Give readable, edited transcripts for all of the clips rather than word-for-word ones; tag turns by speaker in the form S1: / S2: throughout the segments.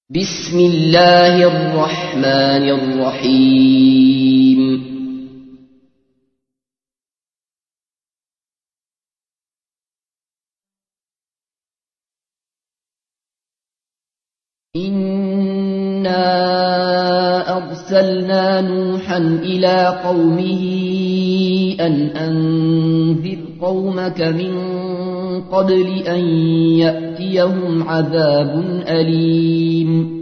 S1: بسم الله الرحمن الرحيم إنا أرسلنا نوحا إلى قومه أن أنذر قومك من قبل أن يأتيهم عذاب أليم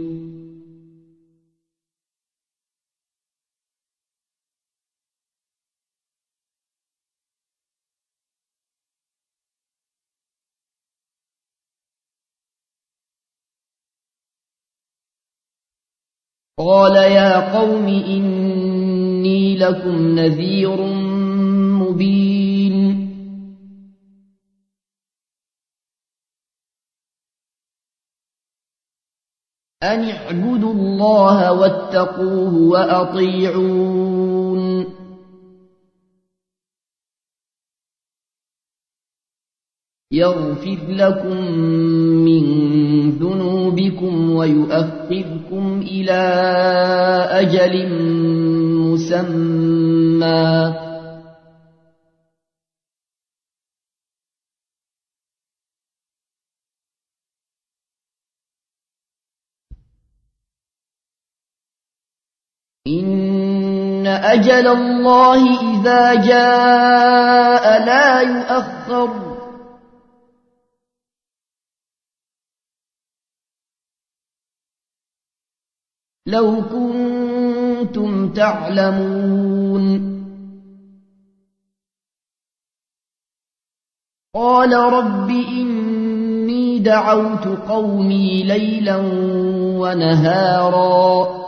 S1: قال يا قوم إني لكم نذير مبين أن اعبدوا الله واتقوه وأطيعون يغفر لكم من ذنوبكم ويؤخركم إلى أجل مسمى إن أجل الله إذا جاء لا يؤخر لو كنتم تعلمون قال رب إني دعوت قومي ليلا ونهارا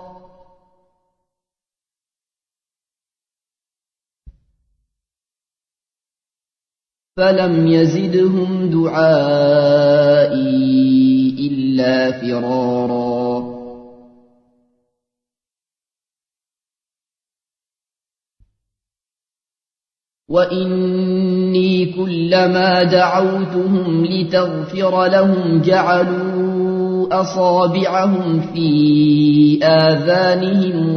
S1: فلم يزدهم دعائي إلا فرارا وإني كلما دعوتهم لتغفر لهم جعلوا أصابعهم في آذانهم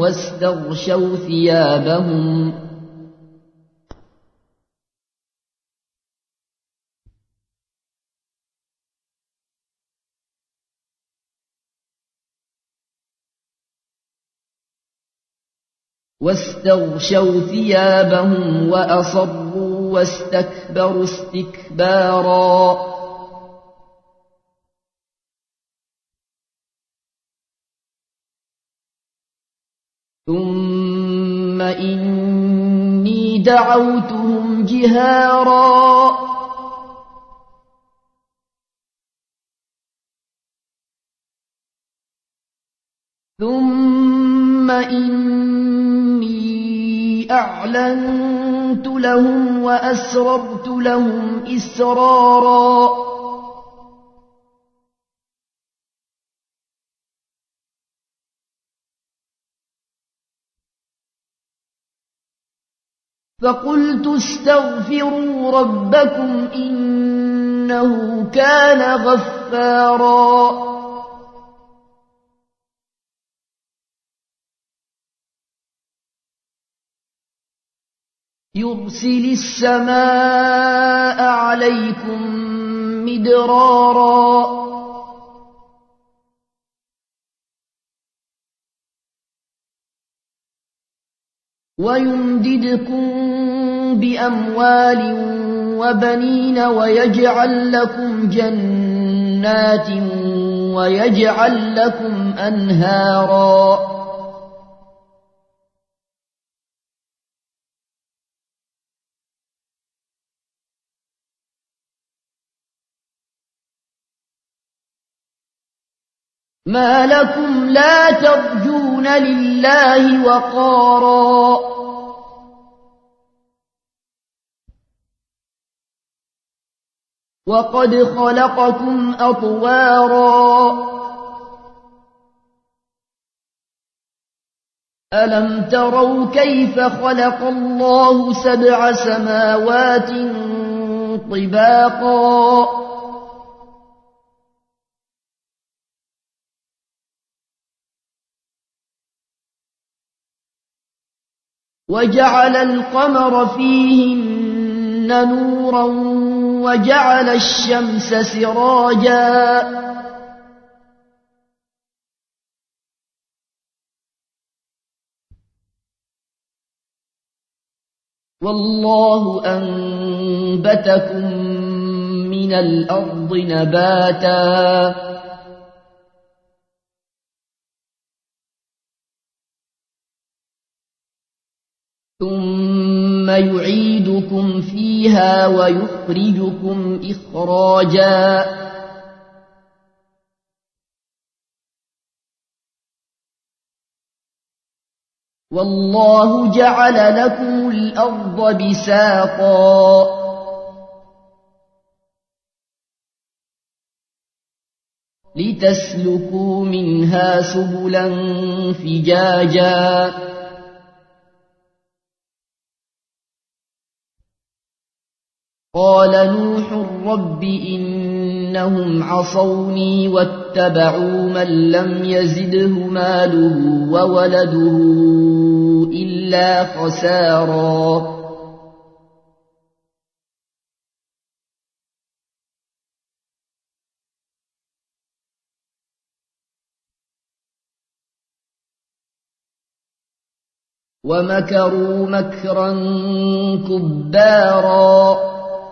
S1: واستغشوا ثيابهم وأصروا واستكبروا استكبارا ثم إني دعوتهم جهارا ثم إني أعلنت لهم وأسررت لهم إسرارا فقلت استغفروا ربكم إنه كان غفارا يرسل السماء عليكم مدرارا ويمددكم بأموال وبنين ويجعل لكم جنات ويجعل لكم أنهارا ما لكم لا ترجون لله وقارا وقد خلقكم أطوارا ألم تروا كيف خلق الله 7 سماوات طباقا وجعل القمر فيهن نورا وجعل الشمس سراجا والله أنبتكم من الأرض نباتا ثم يعيدكم فيها ويخرجكم إخراجا والله جعل لكم الأرض بساطا لتسلكوا منها سبلا فجاجا قال نوح رب إنهم عصوني واتبعوا من لم يزده ماله وولده إلا خسارا ومكروا مكرا كبارا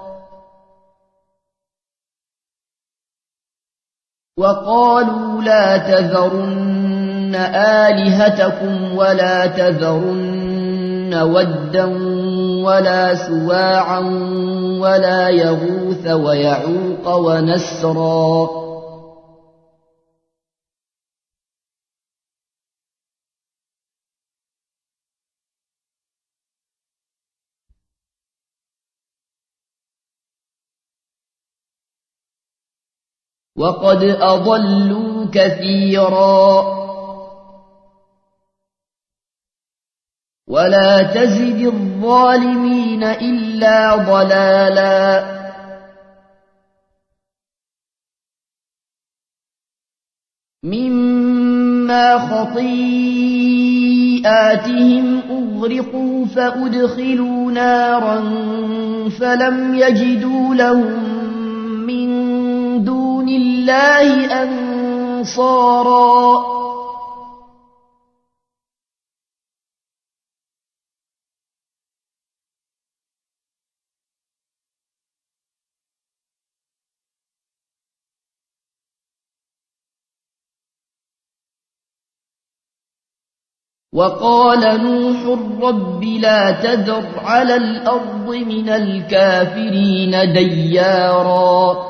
S1: وقالوا لا تذرن آلهتكم ولا تذرن ودا ولا سواعا ولا يغوث ويعوق ونسرا وقد أضلوا كثيرا ولا تزد الظالمين إلا ضلالا مما خطيئاتهم أغرقوا فأدخلوا نارا فلم يجدوا لهم من دون الله أنصارا وقال نوح رب لا تذر على الأرض من الكافرين ديارا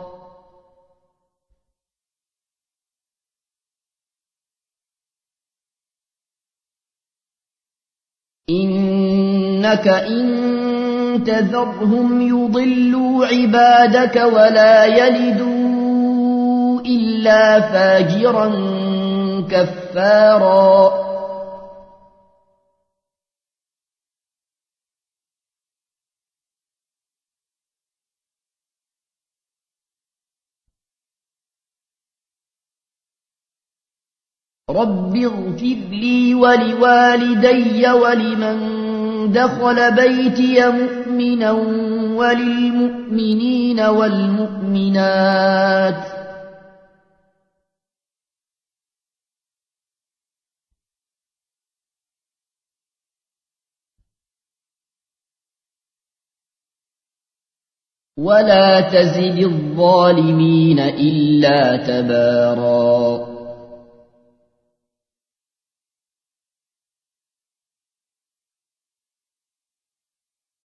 S1: إنك إن تذرهم يضلوا عبادك ولا يلدوا إلا فاجرا كفارا رب اغفر لي ولوالدي ولمن دخل بيتي مؤمنا وللمؤمنين والمؤمنات ولا تزد الظالمين إلا تبارا